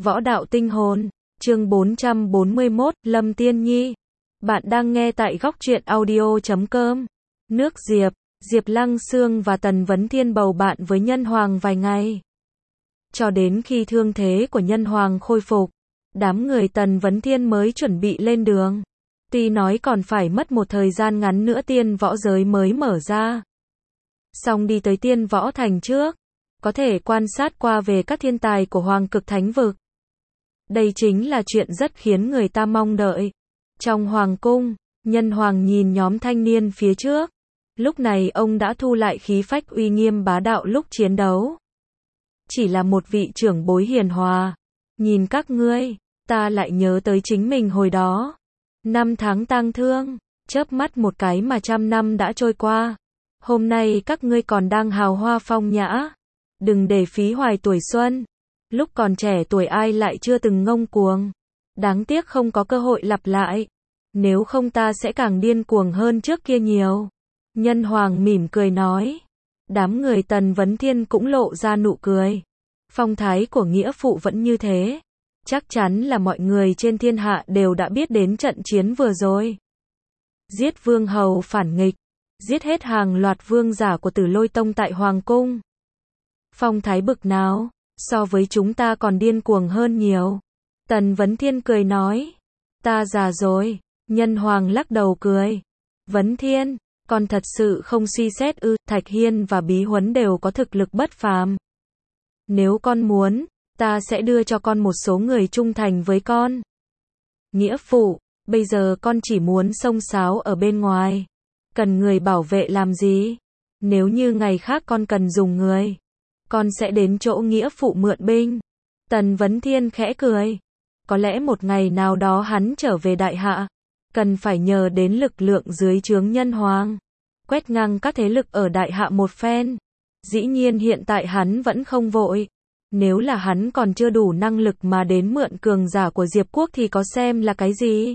Võ đạo tinh hồn, chương 441, Lâm Tiên Nhi. Bạn đang nghe tại góc truyện audio.com. Nước Diệp, Diệp Lăng Xương và Tần Vấn Thiên bầu bạn với Nhân Hoàng vài ngày. Cho đến khi thương thế của Nhân Hoàng khôi phục, đám người Tần Vấn Thiên mới chuẩn bị lên đường. Tuy nói còn phải mất một thời gian ngắn nữa tiên võ giới mới mở ra. Song đi tới tiên võ thành trước, có thể quan sát qua về các thiên tài của Hoàng Cực Thánh Vực. Đây chính là chuyện rất khiến người ta mong đợi. Trong Hoàng cung, Nhân Hoàng nhìn nhóm thanh niên phía trước. Lúc này ông đã thu lại khí phách uy nghiêm bá đạo lúc chiến đấu. Chỉ là một vị trưởng bối hiền hòa. Nhìn các ngươi, ta lại nhớ tới chính mình hồi đó. 5 tháng tang thương, chớp mắt một cái mà 100 năm đã trôi qua. Hôm nay các ngươi còn đang hào hoa phong nhã. Đừng để phí hoài tuổi xuân. Lúc còn trẻ tuổi ai lại chưa từng ngông cuồng. Đáng tiếc không có cơ hội lặp lại. Nếu không ta sẽ càng điên cuồng hơn trước kia nhiều. Nhân Hoàng mỉm cười nói. Đám người Tần Vấn Thiên cũng lộ ra nụ cười. Phong thái của nghĩa phụ vẫn như thế. Chắc chắn là mọi người trên thiên hạ đều đã biết đến trận chiến vừa rồi. Giết vương hầu phản nghịch. Giết hết hàng loạt vương giả của Tử Lôi Tông tại Hoàng cung. Phong thái bực nào, so với chúng ta còn điên cuồng hơn nhiều. Tần Vấn Thiên cười nói. Ta già rồi. Nhân Hoàng lắc đầu cười. Vấn Thiên, con thật sự không suy xét ư? Thạch Hiên và Bí Huấn đều có thực lực bất phàm. Nếu con muốn, ta sẽ đưa cho con một số người trung thành với con. Nghĩa phụ, bây giờ con chỉ muốn xông xáo ở bên ngoài. Cần người bảo vệ làm gì? Nếu như ngày khác con cần dùng người, con sẽ đến chỗ nghĩa phụ mượn binh. Tần Vấn Thiên khẽ cười. Có lẽ một ngày nào đó hắn trở về đại hạ, cần phải nhờ đến lực lượng dưới trướng Nhân Hoàng, quét ngang các thế lực ở đại hạ một phen. Dĩ nhiên hiện tại hắn vẫn không vội. Nếu là hắn còn chưa đủ năng lực mà đến mượn cường giả của Diệp Quốc thì có xem là cái gì?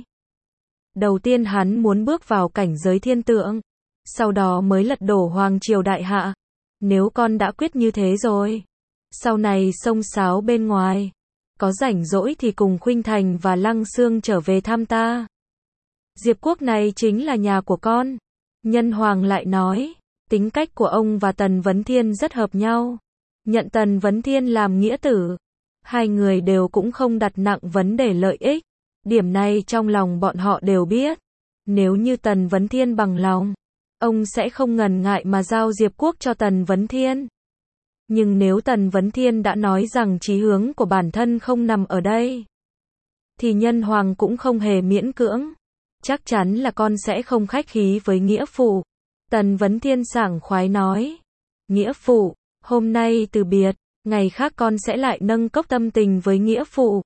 Đầu tiên hắn muốn bước vào cảnh giới thiên tượng, sau đó mới lật đổ Hoàng triều đại hạ. Nếu con đã quyết như thế rồi, sau này xông xáo bên ngoài, có rảnh rỗi thì cùng Khuynh Thành và Lăng Xương trở về thăm ta. Diệp Quốc này chính là nhà của con. Nhân Hoàng lại nói, tính cách của ông và Tần Vấn Thiên rất hợp nhau. Nhận Tần Vấn Thiên làm nghĩa tử. Hai người đều cũng không đặt nặng vấn đề lợi ích. Điểm này trong lòng bọn họ đều biết. Nếu như Tần Vấn Thiên bằng lòng, ông sẽ không ngần ngại mà giao Diệp Quốc cho Tần Vấn Thiên. Nhưng nếu Tần Vấn Thiên đã nói rằng chí hướng của bản thân không nằm ở đây, thì Nhân Hoàng cũng không hề miễn cưỡng. Chắc chắn là con sẽ không khách khí với nghĩa phụ. Tần Vấn Thiên sảng khoái nói. Nghĩa phụ, hôm nay từ biệt, ngày khác con sẽ lại nâng cốc tâm tình với nghĩa phụ.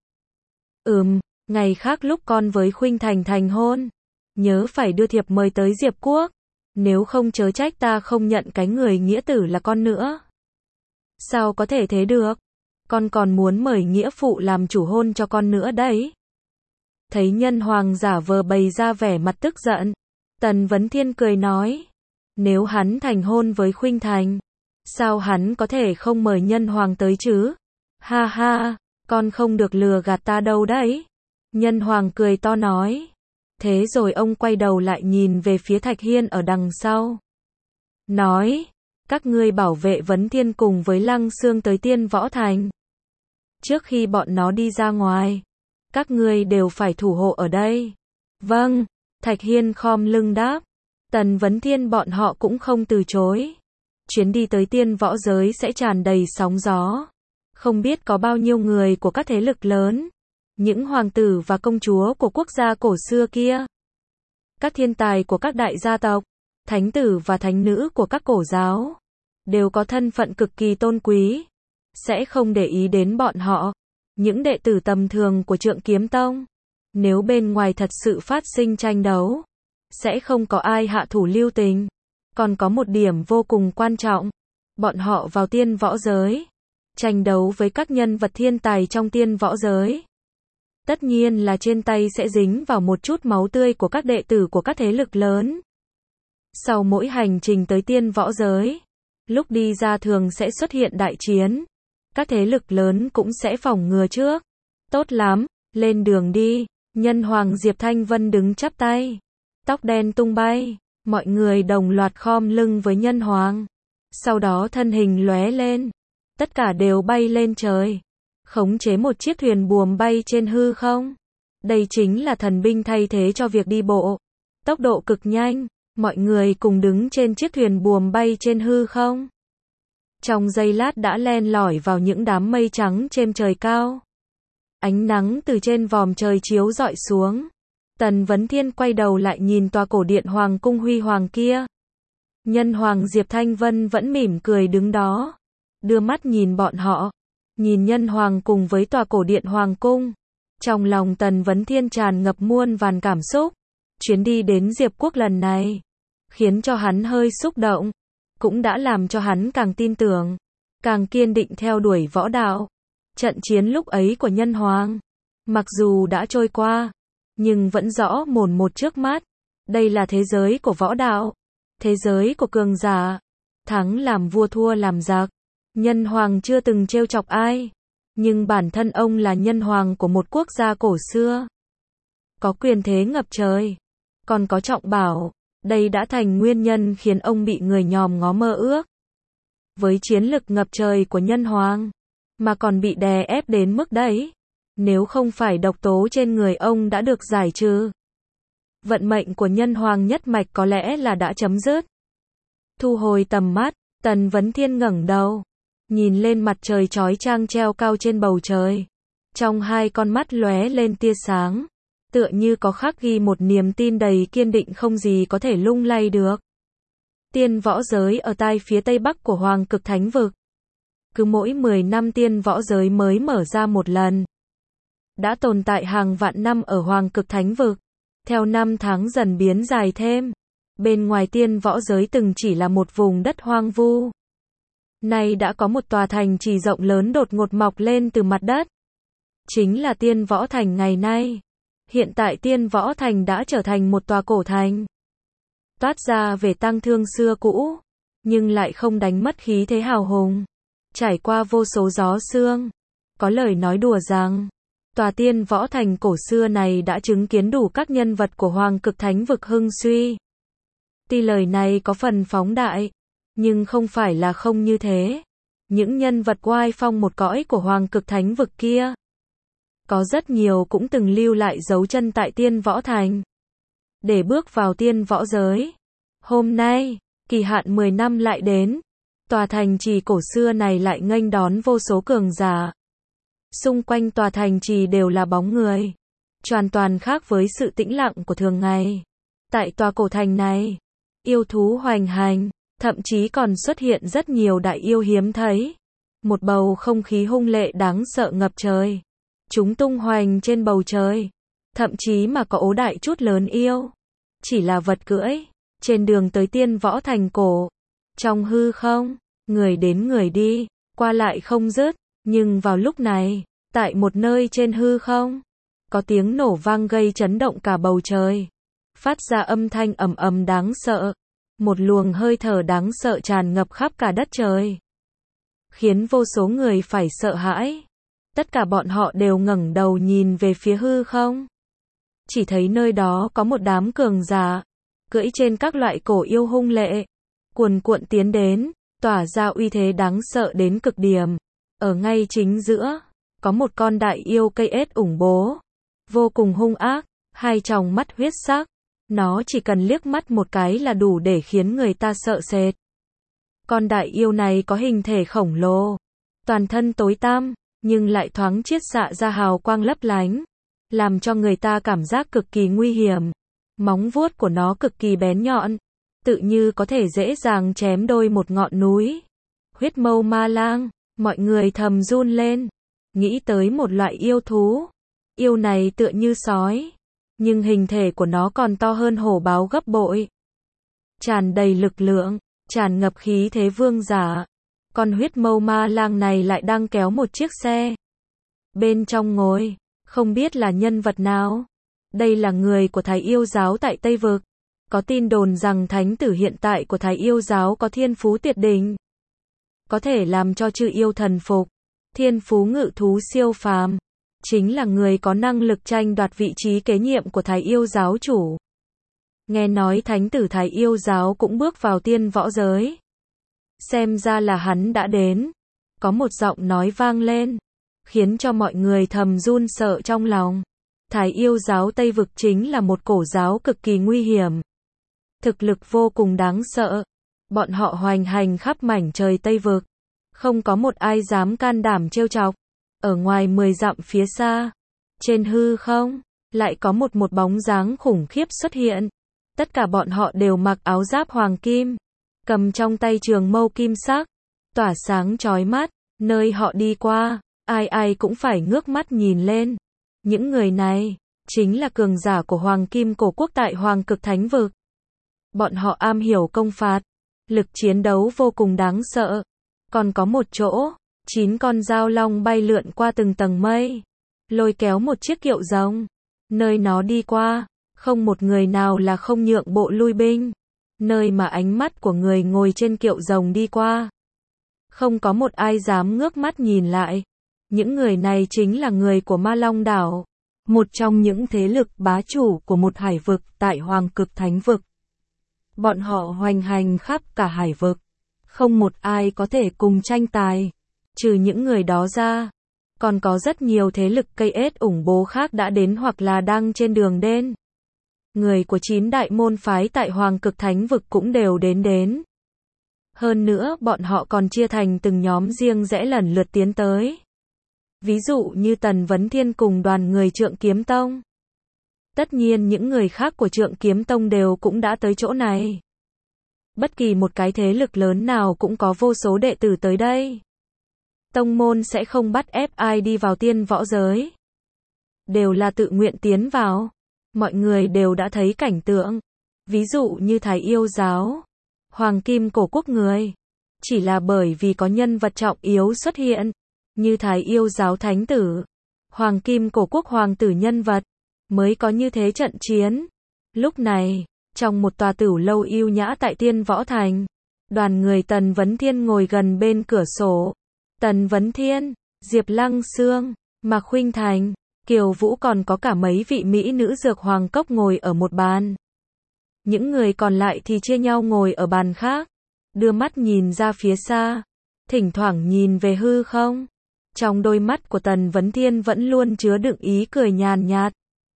Ngày khác lúc con với Khuynh Thành thành hôn, nhớ phải đưa thiệp mời tới Diệp Quốc. Nếu không chớ trách ta không nhận cái người nghĩa tử là con nữa. Sao có thể thế được? Con còn muốn mời nghĩa phụ làm chủ hôn cho con nữa đấy. Thấy Nhân Hoàng giả vờ bày ra vẻ mặt tức giận, Tần Vấn Thiên cười nói. Nếu hắn thành hôn với Khuynh Thành, sao hắn có thể không mời Nhân Hoàng tới chứ? Ha ha, con không được lừa gạt ta đâu đấy. Nhân Hoàng cười to nói. Thế rồi ông quay đầu lại nhìn về phía Thạch Hiên ở đằng sau. Nói, các ngươi bảo vệ Vấn Thiên cùng với Lăng Xương tới tiên võ thành. Trước khi bọn nó đi ra ngoài, các ngươi đều phải thủ hộ ở đây. Vâng, Thạch Hiên khom lưng đáp. Tần Vấn Thiên bọn họ cũng không từ chối. Chuyến đi tới tiên võ giới sẽ tràn đầy sóng gió. Không biết có bao nhiêu người của các thế lực lớn. Những hoàng tử và công chúa của quốc gia cổ xưa kia. Các thiên tài của các đại gia tộc. Thánh tử và thánh nữ của các cổ giáo. Đều có thân phận cực kỳ tôn quý. Sẽ không để ý đến bọn họ. Những đệ tử tầm thường của Trượng Kiếm Tông. Nếu bên ngoài thật sự phát sinh tranh đấu, sẽ không có ai hạ thủ lưu tình. Còn có một điểm vô cùng quan trọng. Bọn họ vào tiên võ giới, tranh đấu với các nhân vật thiên tài trong tiên võ giới. Tất nhiên là trên tay sẽ dính vào một chút máu tươi của các đệ tử của các thế lực lớn. Sau mỗi hành trình tới tiên võ giới, lúc đi ra thường sẽ xuất hiện đại chiến. Các thế lực lớn cũng sẽ phòng ngừa trước. Tốt lắm, lên đường đi. Nhân hoàng Diệp Thanh Vân đứng chắp tay. Tóc đen tung bay. Mọi người đồng loạt khom lưng với nhân hoàng. Sau đó thân hình lóe lên. Tất cả đều bay lên trời. Khống chế một chiếc thuyền buồm bay trên hư không. Đây chính là thần binh thay thế cho việc đi bộ. Tốc độ cực nhanh. Mọi người cùng đứng trên chiếc thuyền buồm bay trên hư không. Trong giây lát đã len lỏi vào những đám mây trắng trên trời cao. Ánh nắng từ trên vòm trời chiếu rọi xuống. Tần Vấn Thiên quay đầu lại nhìn tòa cổ điện hoàng cung huy hoàng kia. Nhân hoàng Diệp Thanh Vân vẫn mỉm cười đứng đó. Đưa mắt nhìn bọn họ. Nhìn nhân hoàng cùng với tòa cổ điện hoàng cung. Trong lòng Tần Vấn Thiên tràn ngập muôn vàn cảm xúc. Chuyến đi đến Diệp Quốc lần này khiến cho hắn hơi xúc động, cũng đã làm cho hắn càng tin tưởng, càng kiên định theo đuổi võ đạo. Trận chiến lúc ấy của nhân hoàng, mặc dù đã trôi qua, nhưng vẫn rõ mồn một trước mắt. Đây là thế giới của võ đạo, thế giới của cường giả, thắng làm vua thua làm giặc. Nhân hoàng chưa từng trêu chọc ai, nhưng bản thân ông là nhân hoàng của một quốc gia cổ xưa, có quyền thế ngập trời, còn có trọng bảo. Đây đã thành nguyên nhân khiến ông bị người nhòm ngó mơ ước. Với chiến lực ngập trời của nhân hoàng, mà còn bị đè ép đến mức đấy. Nếu không phải độc tố trên người ông đã được giải trừ, vận mệnh của nhân hoàng nhất mạch có lẽ là đã chấm dứt. Thu hồi tầm mắt, Tần Vấn Thiên ngẩng đầu, nhìn lên mặt trời chói chang treo cao trên bầu trời. Trong hai con mắt lóe lên tia sáng. Tựa như có khắc ghi một niềm tin đầy kiên định không gì có thể lung lay được. Tiên võ giới ở tai phía tây bắc của Hoàng Cực Thánh Vực. Cứ mỗi 10 năm tiên võ giới mới mở ra một lần. Đã tồn tại hàng vạn năm ở Hoàng Cực Thánh Vực. Theo năm tháng dần biến dài thêm. Bên ngoài tiên võ giới từng chỉ là một vùng đất hoang vu. Nay đã có một tòa thành trì rộng lớn đột ngột mọc lên từ mặt đất. Chính là tiên võ thành ngày nay. Hiện tại tiên võ thành đã trở thành một tòa cổ thành. Toát ra về tang thương xưa cũ, nhưng lại không đánh mất khí thế hào hùng. Trải qua vô số gió sương. Có lời nói đùa rằng, tòa tiên võ thành cổ xưa này đã chứng kiến đủ các nhân vật của Hoàng Cực Thánh Vực hưng suy. Tuy lời này có phần phóng đại, nhưng không phải là không như thế. Những nhân vật oai phong một cõi của Hoàng Cực Thánh Vực kia, có rất nhiều cũng từng lưu lại dấu chân tại tiên võ thành. Để bước vào tiên võ giới. Hôm nay, kỳ hạn 10 năm lại đến. Tòa thành trì cổ xưa này lại nghênh đón vô số cường giả. Xung quanh tòa thành trì đều là bóng người. Hoàn toàn khác với sự tĩnh lặng của thường ngày. Tại tòa cổ thành này, yêu thú hoành hành, thậm chí còn xuất hiện rất nhiều đại yêu hiếm thấy. Một bầu không khí hung lệ đáng sợ ngập trời. Chúng tung hoành trên bầu trời. Thậm chí mà có ố đại chút lớn yêu. Chỉ là vật cưỡi. Trên đường tới tiên võ thành cổ. Trong hư không, người đến người đi, qua lại không dứt. Nhưng vào lúc này, tại một nơi trên hư không, có tiếng nổ vang gây chấn động cả bầu trời. Phát ra âm thanh ầm ầm đáng sợ. Một luồng hơi thở đáng sợ tràn ngập khắp cả đất trời. Khiến vô số người phải sợ hãi. Tất cả bọn họ đều ngẩng đầu nhìn về phía hư không. Chỉ thấy nơi đó có một đám cường giả, cưỡi trên các loại cổ yêu hung lệ, cuồn cuộn tiến đến, tỏa ra uy thế đáng sợ đến cực điểm. Ở ngay chính giữa, có một con đại yêu cây ết ủng bố, vô cùng hung ác, hai tròng mắt huyết sắc. Nó chỉ cần liếc mắt một cái là đủ để khiến người ta sợ sệt. Con đại yêu này có hình thể khổng lồ, toàn thân tối tăm, nhưng lại thoáng chiết xạ ra hào quang lấp lánh, làm cho người ta cảm giác cực kỳ nguy hiểm. Móng vuốt của nó cực kỳ bén nhọn, tự như có thể dễ dàng chém đôi một ngọn núi. Huyết mâu ma lang, mọi người thầm run lên, nghĩ tới một loại yêu thú. Yêu này tựa như sói, nhưng hình thể của nó còn to hơn hổ báo gấp bội. Tràn đầy lực lượng, tràn ngập khí thế vương giả. Con huyết mâu ma lang này lại đang kéo một chiếc xe. Bên trong ngồi, không biết là nhân vật nào. Đây là người của Thái Yêu giáo tại Tây Vực. Có tin đồn rằng thánh tử hiện tại của Thái Yêu giáo có thiên phú tuyệt đỉnh, có thể làm cho chư yêu thần phục. Thiên phú ngự thú siêu phàm. chính là người có năng lực tranh đoạt vị trí kế nhiệm của Thái Yêu giáo chủ. Nghe nói thánh tử Thái Yêu giáo cũng bước vào tiên võ giới. Xem ra là hắn đã đến. Có một giọng nói vang lên, khiến cho mọi người thầm run sợ trong lòng. Thái Yêu giáo Tây Vực chính là một cổ giáo cực kỳ nguy hiểm. Thực lực vô cùng đáng sợ. Bọn họ hoành hành khắp mảnh trời Tây Vực. Không có một ai dám can đảm trêu chọc. Ở ngoài 10 dặm phía xa, trên hư không, lại có một bóng dáng khủng khiếp xuất hiện. Tất cả bọn họ đều mặc áo giáp hoàng kim, cầm trong tay trường mâu kim sắc, tỏa sáng chói mắt. Nơi họ đi qua, ai ai cũng phải ngước mắt nhìn lên. Những người này, chính là cường giả của Hoàng Kim Cổ Quốc tại Hoàng Cực Thánh Vực. Bọn họ am hiểu công phạt, lực chiến đấu vô cùng đáng sợ. Còn có một chỗ, 9 con dao long bay lượn qua từng tầng mây, lôi kéo một chiếc kiệu rồng. Nơi nó đi qua, không một người nào là không nhượng bộ lui binh. Nơi mà ánh mắt của người ngồi trên kiệu rồng đi qua, không có một ai dám ngước mắt nhìn lại. Những người này chính là người của Ma Long Đảo, một trong những thế lực bá chủ của một hải vực tại Hoàng Cực Thánh Vực. Bọn họ hoành hành khắp cả hải vực, không một ai có thể cùng tranh tài. Trừ những người đó ra, còn có rất nhiều thế lực cây ết ủng bố khác đã đến hoặc là đang trên đường đến. Người của 9 đại môn phái tại Hoàng Cực Thánh Vực cũng đều đến. Hơn nữa, bọn họ còn chia thành từng nhóm riêng rẽ lần lượt tiến tới. Ví dụ như Tần Vấn Thiên cùng đoàn người Trượng Kiếm Tông. Tất nhiên những người khác của Trượng Kiếm Tông đều cũng đã tới chỗ này. Bất kỳ một cái thế lực lớn nào cũng có vô số đệ tử tới đây. Tông môn sẽ không bắt ép ai đi vào tiên võ giới. Đều là tự nguyện tiến vào. Mọi người đều đã thấy cảnh tượng. Ví dụ như Thái Yêu giáo, Hoàng Kim Cổ Quốc người. Chỉ là bởi vì có nhân vật trọng yếu xuất hiện, như Thái Yêu giáo thánh tử, Hoàng Kim Cổ Quốc hoàng tử nhân vật, mới có như thế trận chiến. Lúc này, trong một tòa tửu lâu yêu nhã tại Tiên Võ Thành, đoàn người Tần Vấn Thiên ngồi gần bên cửa sổ. Tần Vấn Thiên, Diệp Lăng Xương, Mạc Khuynh Thành, Kiều Vũ còn có cả mấy vị mỹ nữ dược hoàng cốc ngồi ở một bàn. Những người còn lại thì chia nhau ngồi ở bàn khác, đưa mắt nhìn ra phía xa, thỉnh thoảng nhìn về hư không. Trong đôi mắt của Tần Vấn Thiên vẫn luôn chứa đựng ý cười nhàn nhạt.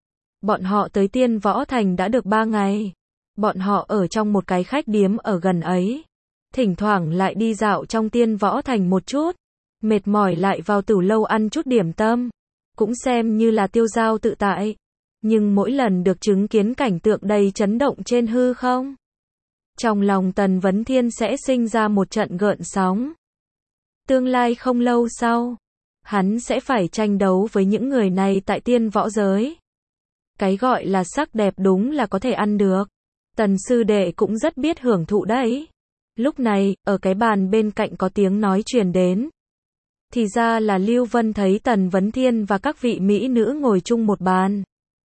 Bọn họ tới Tiên Võ Thành đã được 3 ngày. Bọn họ ở trong một cái khách điếm ở gần ấy. Thỉnh thoảng lại đi dạo trong Tiên Võ Thành một chút. Mệt mỏi lại vào tửu lâu ăn chút điểm tâm. Cũng xem như là tiêu dao tự tại. Nhưng mỗi lần được chứng kiến cảnh tượng đầy chấn động trên hư không, trong lòng Tần Vấn Thiên sẽ sinh ra một trận gợn sóng. Tương lai không lâu sau, hắn sẽ phải tranh đấu với những người này tại tiên võ giới. Cái gọi là sắc đẹp đúng là có thể ăn được. Tần sư đệ cũng rất biết hưởng thụ đấy. Lúc này, ở cái bàn bên cạnh có tiếng nói truyền đến. Thì ra là Lưu Vân thấy Tần Vấn Thiên và các vị mỹ nữ ngồi chung một bàn,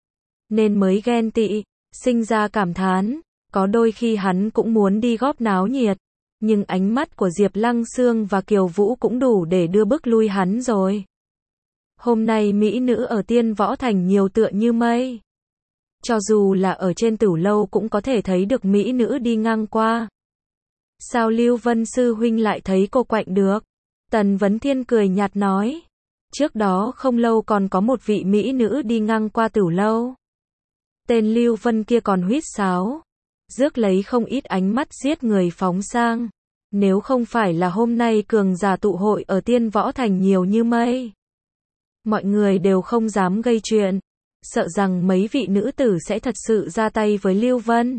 nên mới ghen tị, sinh ra cảm thán. Có đôi khi hắn cũng muốn đi góp náo nhiệt, nhưng ánh mắt của Diệp Lăng Xương và Kiều Vũ cũng đủ để đưa bước lui hắn rồi. Hôm nay mỹ nữ ở Tiên Võ Thành nhiều tựa như mây. Cho dù là ở trên tửu lâu cũng có thể thấy được mỹ nữ đi ngang qua. Sao Lưu Vân sư huynh lại thấy cô quạnh được? Tần Vấn Thiên cười nhạt nói. Trước đó không lâu còn có một vị mỹ nữ đi ngang qua tửu lâu. Tên Lưu Vân kia còn huýt sáo, rước lấy không ít ánh mắt giết người phóng sang. Nếu không phải là hôm nay cường giả tụ hội ở Tiên Võ Thành nhiều như mây, mọi người đều không dám gây chuyện, sợ rằng mấy vị nữ tử sẽ thật sự ra tay với Lưu Vân.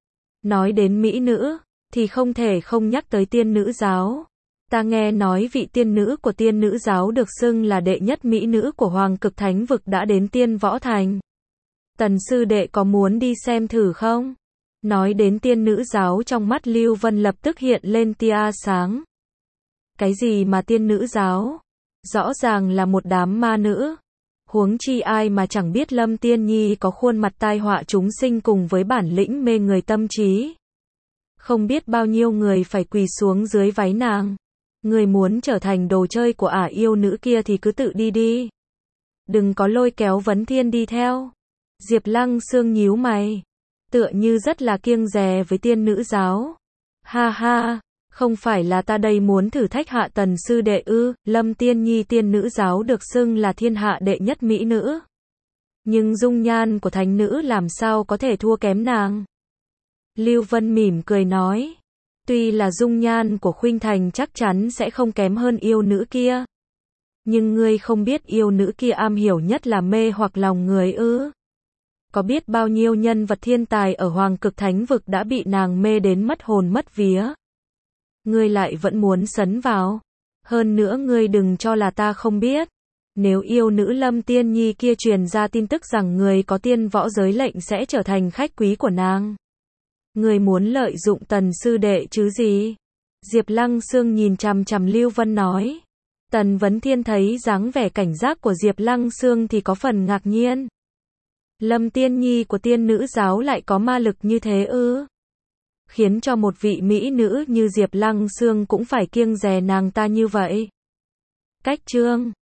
Nói đến mỹ nữ, thì không thể không nhắc tới tiên nữ giáo. Ta nghe nói vị tiên nữ của tiên nữ giáo được xưng là đệ nhất mỹ nữ của Hoàng Cực Thánh Vực đã đến Tiên Võ Thành. Tần sư đệ có muốn đi xem thử không? Nói đến tiên nữ giáo, trong mắt Lưu Vân lập tức hiện lên tia sáng. Cái gì mà tiên nữ giáo? Rõ ràng là một đám ma nữ. Huống chi ai mà chẳng biết Lâm Tiên Nhi có khuôn mặt tai họa chúng sinh cùng với bản lĩnh mê người tâm trí. Không biết bao nhiêu người phải quỳ xuống dưới váy nàng. Người muốn trở thành đồ chơi của ả yêu nữ kia thì cứ tự đi đi. Đừng có lôi kéo Vấn Thiên đi theo. Diệp Lăng Xương nhíu mày. Tựa như rất là kiêng dè với tiên nữ giáo. Ha ha, không phải là ta đây muốn thử thách hạ Tần sư đệ ư? Lâm Tiên Nhi tiên nữ giáo được xưng là thiên hạ đệ nhất mỹ nữ. Nhưng dung nhan của thánh nữ làm sao có thể thua kém nàng? Lưu Vân mỉm cười nói. Tuy là dung nhan của Khuynh Thành chắc chắn sẽ không kém hơn yêu nữ kia. Nhưng ngươi không biết yêu nữ kia am hiểu nhất là mê hoặc lòng người ư? Có biết bao nhiêu nhân vật thiên tài ở Hoàng Cực Thánh Vực đã bị nàng mê đến mất hồn mất vía? Ngươi lại vẫn muốn sấn vào. Hơn nữa ngươi đừng cho là ta không biết. Nếu yêu nữ Lâm Tiên Nhi kia truyền ra tin tức rằng người có tiên võ giới lệnh sẽ trở thành khách quý của nàng. Ngươi muốn lợi dụng Tần sư đệ chứ gì? Diệp Lăng Xương nhìn chằm chằm Lưu Vân nói. Tần Vấn Thiên thấy dáng vẻ cảnh giác của Diệp Lăng Xương thì có phần ngạc nhiên. Lâm Tiên Nhi của tiên nữ giáo lại có ma lực như thế ư? Khiến cho một vị mỹ nữ như Diệp Lăng Xương cũng phải kiêng dè nàng ta như vậy. Cách chương